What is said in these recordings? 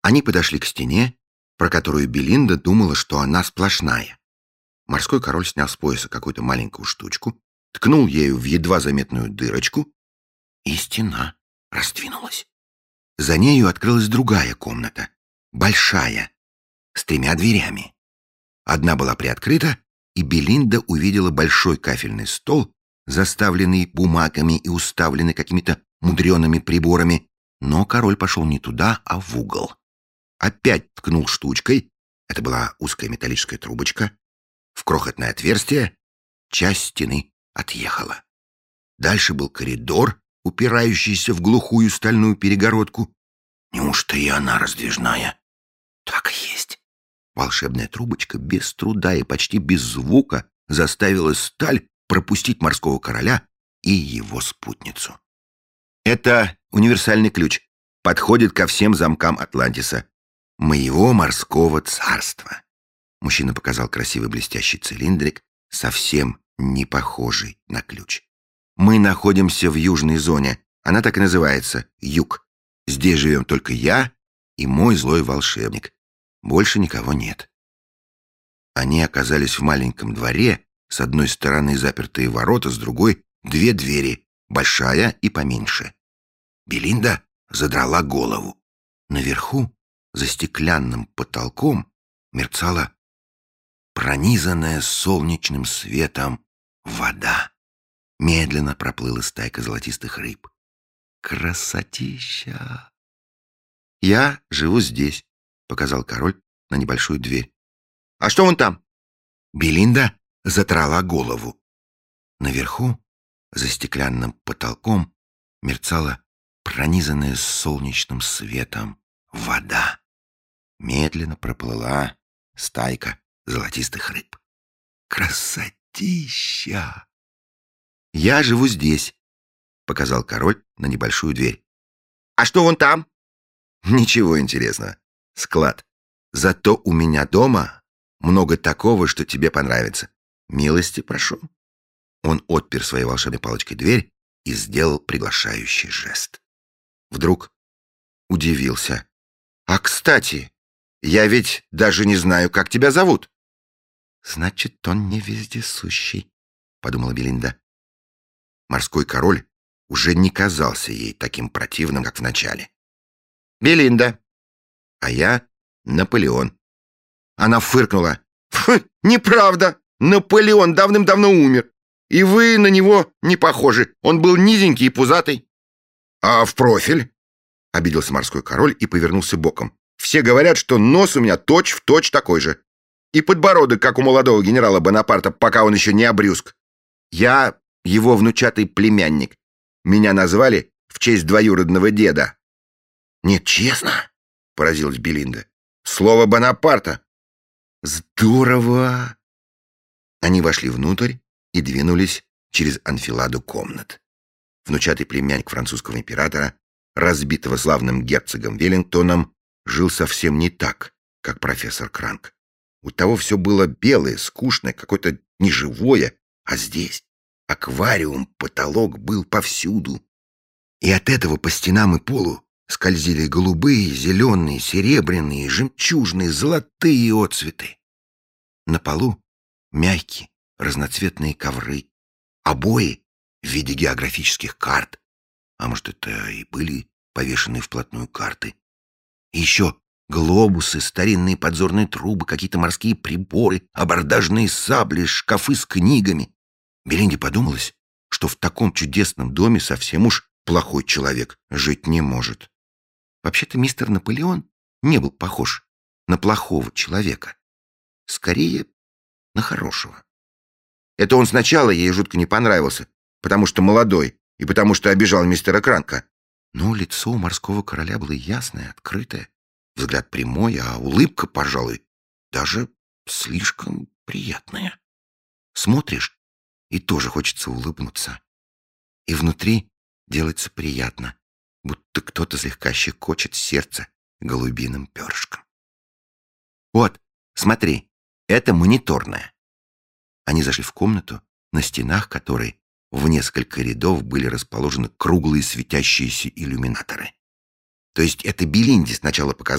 Они подошли к стене, про которую Белинда думала, что она сплошная. Морской король снял с пояса какую-то маленькую штучку, ткнул ею в едва заметную дырочку, и стена раздвинулась. За нею открылась другая комната, большая, с 3 дверями. Одна была приоткрыта, и Белинда увидела большой кафельный стол, заставленный бумагами и уставленный какими-то мудреными приборами, но король пошел не туда, а в угол. Опять ткнул штучкой, это была узкая металлическая трубочка, в крохотное отверстие, часть стены отъехала. Дальше был коридор, упирающийся в глухую стальную перегородку. Неужто и она раздвижная? Так и есть. Волшебная трубочка без труда и почти без звука заставила сталь пропустить морского короля и его спутницу. Это универсальный ключ. Подходит ко всем замкам Атлантиса. Моего морского царства. Мужчина показал красивый блестящий цилиндрик, совсем не похожий на ключ. Мы находимся в южной зоне. Она так и называется — Юг. Здесь живем только я и мой злой волшебник. Больше никого нет. Они оказались в маленьком дворе, с одной стороны запертые ворота, с другой — 2 двери, большая и поменьше. Белинда задрала голову. Наверху, за стеклянным потолком, мерцала пронизанная солнечным светом вода. Медленно проплыла стайка золотистых рыб. Красотища! «Я живу здесь», — показал король на небольшую дверь. «А что вон там?» Белинда задрала голову. Наверху, за стеклянным потолком, мерцала пронизанная солнечным светом вода. Медленно проплыла стайка золотистых рыб. Красотища! «Я живу здесь», — показал король на небольшую дверь. «А что вон там?» «Ничего интересного. Склад. Зато у меня дома много такого, что тебе понравится. Милости прошу». Он отпер своей волшебной палочкой дверь и сделал приглашающий жест. Вдруг удивился. «А, кстати, я ведь даже не знаю, как тебя зовут». «Значит, он не вездесущий», — подумала Белинда. Морской король уже не казался ей таким противным, как вначале. «Белинда, а я Наполеон». Она фыркнула. «Фу, неправда! Наполеон давным-давно умер. И вы на него не похожи. Он был низенький и пузатый». «А в профиль?» — обиделся морской король и повернулся боком. «Все говорят, что нос у меня точь-в-точь такой же. И подбородок, как у молодого генерала Бонапарта, пока он еще не обрюзг. Я его внучатый племянник. Меня назвали в честь двоюродного деда». «Нет, честно?» — поразилась Белинда. «Слово Бонапарта». «Здорово!» Они вошли внутрь и двинулись через анфиладу комнат. Внучатый племянник французского императора, разбитого славным герцогом Веллингтоном, жил совсем не так, как профессор Кранк. У того все было белое, скучное, какое-то неживое, а здесь аквариум, потолок был повсюду. И от этого по стенам и полу скользили голубые, зеленые, серебряные, жемчужные, золотые отцветы. На полу мягкие, разноцветные ковры, обои в виде географических карт, а может, это и были повешенные вплотную карты. И еще глобусы, старинные подзорные трубы, какие-то морские приборы, абордажные сабли, шкафы с книгами. Белинде подумалось, что в таком чудесном доме совсем уж плохой человек жить не может. Вообще-то мистер Наполеон не был похож на плохого человека. Скорее, на хорошего. Это он сначала ей жутко не понравился, потому что молодой и потому что обижал мистера Кранка. Но лицо у морского короля было ясное, открытое, взгляд прямой, а улыбка, пожалуй, даже слишком приятная. Смотришь, и тоже хочется улыбнуться. И внутри делается приятно, будто кто-то слегка щекочет сердце голубиным перышком. «Вот, смотри, это мониторная». Они зашли в комнату, на стенах которой в несколько рядов были расположены круглые светящиеся иллюминаторы. То есть это Белинде сначала показалось,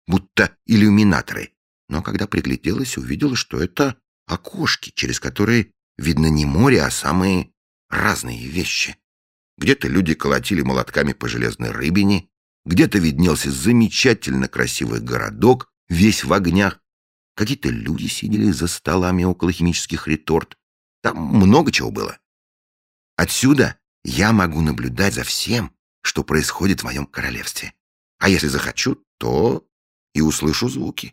будто иллюминаторы. Но когда пригляделась, увидела, что это окошки, через которые видно не море, а самые разные вещи. Где-то люди колотили молотками по железной рыбине, где-то виднелся замечательно красивый городок, весь в огнях. Какие-то люди сидели за столами около химических реторт. Там много чего было. Отсюда я могу наблюдать за всем, что происходит в моем королевстве. А если захочу, то и услышу звуки.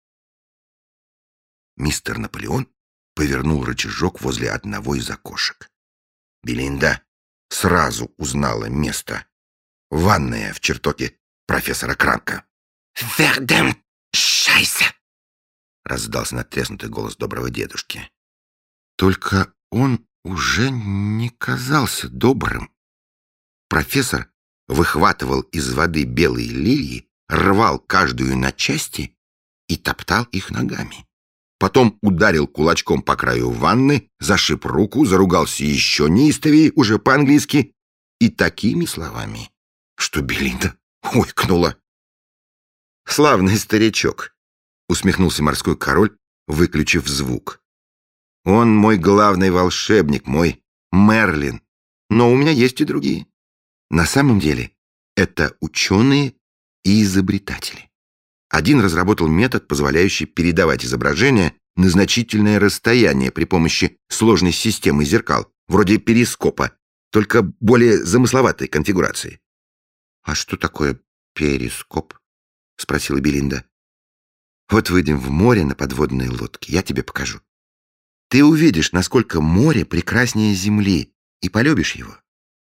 Мистер Наполеон повернул рычажок возле одного из окошек. Белинда сразу узнала место. Ванная в чертоге профессора Кранка. «Вердем, шайсе!» — раздался надтреснутый голос доброго дедушки. Только он уже не казался добрым. Профессор выхватывал из воды белые лилии, рвал каждую на части и топтал их ногами. Потом ударил кулачком по краю ванны, зашиб руку, заругался еще неистовее, уже по-английски, и такими словами, что Белинда ойкнула. «Славный старичок», — усмехнулся морской король, выключив звук. «Он мой главный волшебник, мой Мерлин, но у меня есть и другие. На самом деле это ученые и изобретатели. Один разработал метод, позволяющий передавать изображение на значительное расстояние при помощи сложной системы зеркал, вроде перископа, только более замысловатой конфигурации». «А что такое перископ?» — спросила Белинда. «Вот выйдем в море на подводной лодке, я тебе покажу. Ты увидишь, насколько море прекраснее земли, и полюбишь его.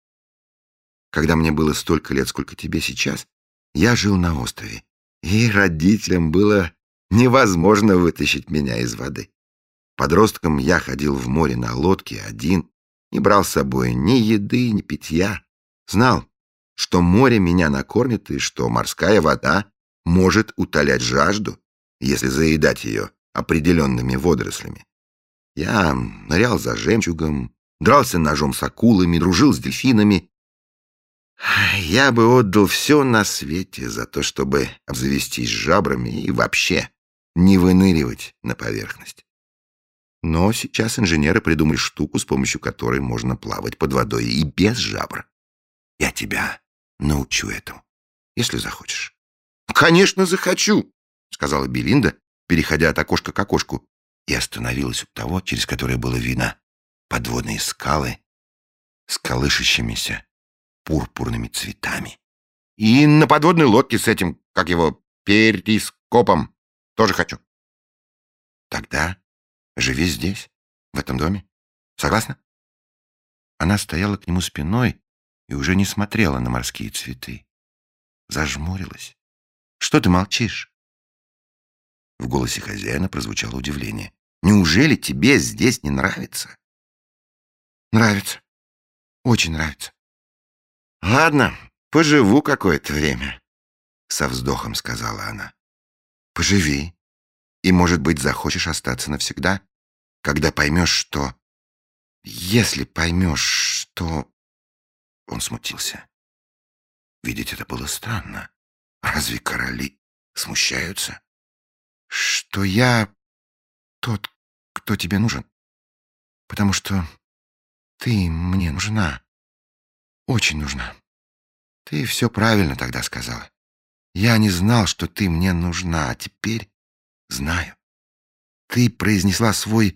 Когда мне было столько лет, сколько тебе сейчас, я жил на острове, и родителям было невозможно вытащить меня из воды. Подростком я ходил в море на лодке один, не брал с собой ни еды, ни питья. Знал, что море меня накормит и что морская вода может утолять жажду, если заедать ее определенными водорослями. Я нырял за жемчугом, дрался ножом с акулами, дружил с дельфинами. Я бы отдал все на свете за то, чтобы обзавестись жабрами и вообще не выныривать на поверхность. Но сейчас инженеры придумали штуку, с помощью которой можно плавать под водой и без жабр. Я тебя научу этому, если захочешь. «Конечно, захочу», — сказала Белинда, переходя от окошка к окошку, и остановилась у того, через которое было видно подводные скалы с колышащимися пурпурными цветами. «И на подводной лодке с этим, как его, перископом, тоже хочу». «Тогда живи здесь, в этом доме. Согласна?» Она стояла к нему спиной и уже не смотрела на морские цветы. Зажмурилась. «Что ты молчишь?» В голосе хозяина прозвучало удивление. «Неужели тебе здесь не нравится?» «Нравится. Очень нравится». «Ладно, поживу какое-то время», — со вздохом сказала она. «Поживи, и, может быть, захочешь остаться навсегда, когда поймешь, что... Если поймешь, что...» Он смутился. Видеть это было странно. Разве короли смущаются? «Что я тот, кто тебе нужен, потому что ты мне нужна, очень нужна. Ты все правильно тогда сказала. Я не знал, что ты мне нужна, а теперь знаю. Ты произнесла свой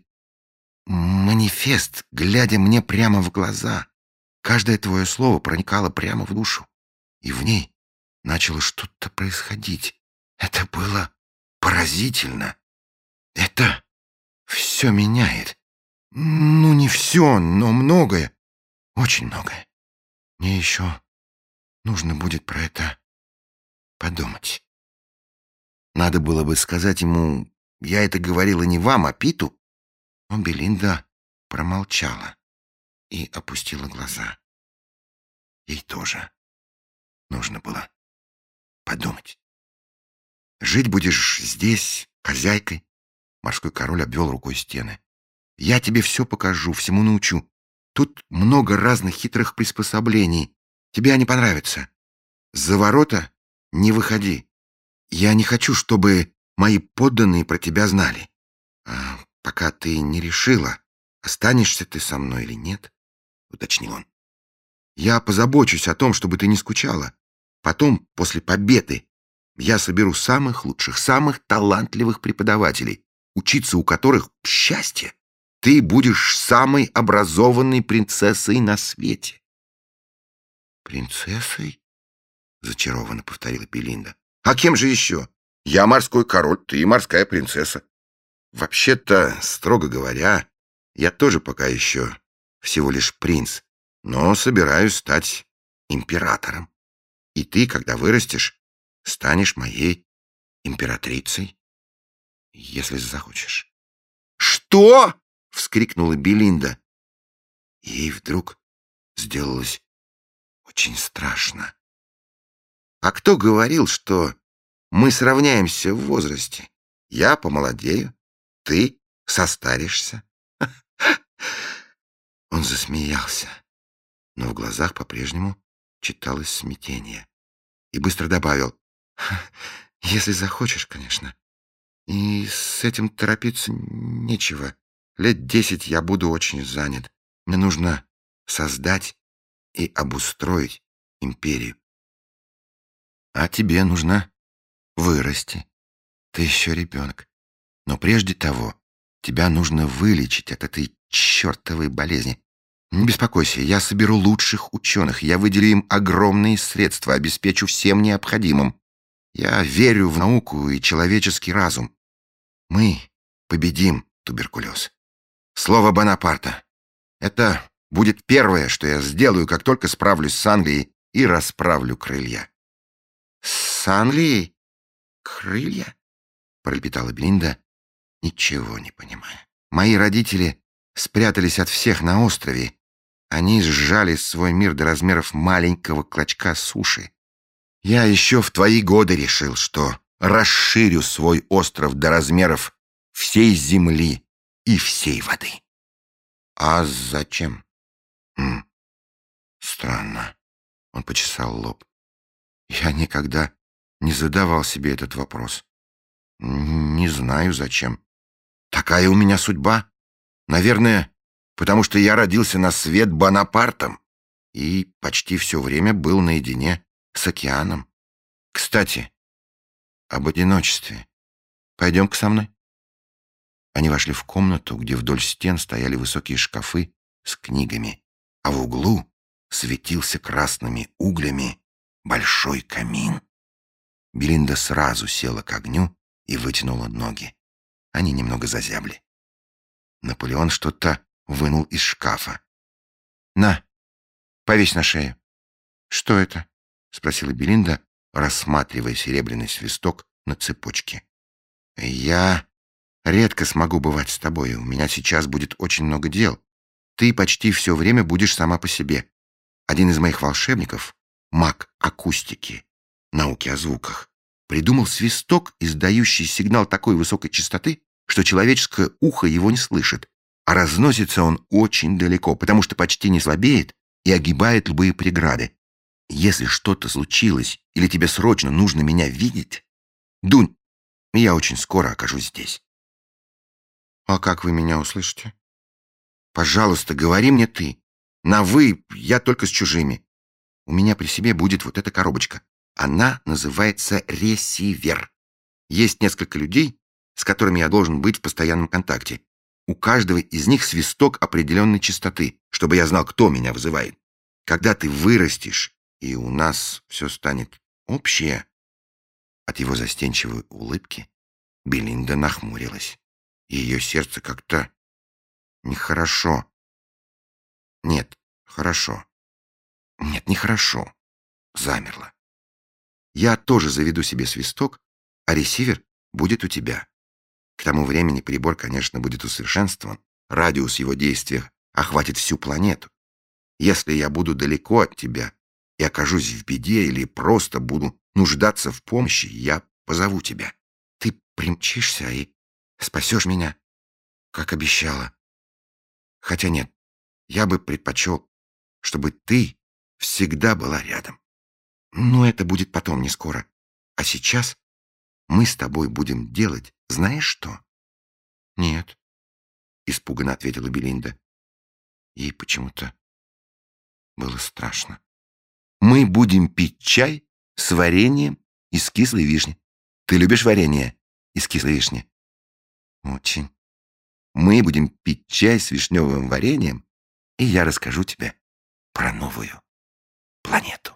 манифест, глядя мне прямо в глаза. Каждое твое слово проникало прямо в душу, и в ней начало что-то происходить. Это было поразительно. Это все меняет. Ну, не все, но многое. Очень многое. Мне еще нужно будет про это подумать». Надо было бы сказать ему: «Я это говорила не вам, а Питу». Но Белинда промолчала и опустила глаза. Ей тоже нужно было подумать. «Жить будешь здесь, хозяйкой». Морской король обвел рукой стены. «Я тебе все покажу, всему научу. Тут много разных хитрых приспособлений. Тебе они понравятся. За ворота не выходи. Я не хочу, чтобы мои подданные про тебя знали. Пока ты не решила, останешься ты со мной или нет, — уточнил он. Я позабочусь о том, чтобы ты не скучала. Потом, после победы, я соберу самых лучших, самых талантливых преподавателей, учиться у которых счастье. Ты будешь самой образованной принцессой на свете. Принцессой? Зачарованно повторила Белинда. А кем же еще? Я морской король, ты морская принцесса. Вообще-то, строго говоря, я тоже пока еще всего лишь принц, но собираюсь стать императором. И ты, когда вырастешь, станешь моей императрицей, если захочешь. «Что?» — вскрикнула Белинда. Ей вдруг сделалось очень страшно. А кто говорил, что мы сравняемся в возрасте? Я помолодею, ты состаришься. Он засмеялся, но в глазах по-прежнему читалось смятение. И быстро добавил: «Если захочешь, конечно. И с этим торопиться нечего. 10 лет я буду очень занят. Мне нужно создать и обустроить империю. А тебе нужно вырасти. Ты еще ребенок. Но прежде того, тебя нужно вылечить от этой чертовой болезни. Не беспокойся, я соберу лучших ученых, я выделю им огромные средства, обеспечу всем необходимым. Я верю в науку и человеческий разум. Мы победим туберкулез. Слово Бонапарта. Это будет первое, что я сделаю, как только справлюсь с Англией и расправлю крылья». «С Англией? Крылья?» — пролепетала Белинда, ничего не понимая. «Мои родители спрятались от всех на острове. Они сжали свой мир до размеров маленького клочка суши. Я еще в твои годы решил, что расширю свой остров до размеров всей земли и всей воды». «А зачем?» «Странно». Он почесал лоб. «Я никогда не задавал себе этот вопрос. Не знаю, зачем. Такая у меня судьба. Наверное, потому что я родился на свет Бонапартом и почти все время был наедине с океаном. Кстати, об одиночестве. Пойдем-ка со мной». Они вошли в комнату, где вдоль стен стояли высокие шкафы с книгами, а в углу светился красными углями большой камин. Белинда сразу села к огню и вытянула ноги. Они немного зазябли. Наполеон что-то вынул из шкафа. «На, повесь на шею». «Что это?» — спросила Белинда, рассматривая серебряный свисток на цепочке. «Я редко смогу бывать с тобой. У меня сейчас будет очень много дел. Ты почти все время будешь сама по себе. Один из моих волшебников, маг акустики, науки о звуках, придумал свисток, издающий сигнал такой высокой частоты, что человеческое ухо его не слышит, а разносится он очень далеко, потому что почти не слабеет и огибает любые преграды. Если что-то случилось или тебе срочно нужно меня видеть, дунь, и я очень скоро окажусь здесь». «А как вы меня услышите?» «Пожалуйста, говори мне ты. На «вы» я только с чужими. У меня при себе будет вот эта коробочка. Она называется ресивер. Есть несколько людей, с которыми я должен быть в постоянном контакте. У каждого из них свисток определенной частоты, чтобы я знал, кто меня вызывает. Когда ты вырастешь, и у нас все станет общее...» От его застенчивой улыбки Белинда нахмурилась. Ее сердце как-то нехорошо. Нет, хорошо. Нет, нехорошо. Замерло. «Я тоже заведу себе свисток, а ресивер будет у тебя. К тому времени прибор, конечно, будет усовершенствован. Радиус его действия охватит всю планету. Если я буду далеко от тебя и окажусь в беде или просто буду нуждаться в помощи, я позову тебя. Ты примчишься и спасешь меня, как обещала. Хотя нет, я бы предпочел, чтобы ты всегда была рядом. Но это будет потом, не скоро. А сейчас Мы с тобой будем делать знаешь что?» «Нет», — испуганно ответила Белинда. Ей почему-то было страшно. «Мы будем пить чай с вареньем из кислой вишни. Ты любишь варенье из кислой вишни?» «Очень. Мы будем пить чай с вишневым вареньем, и я расскажу тебе про новую планету».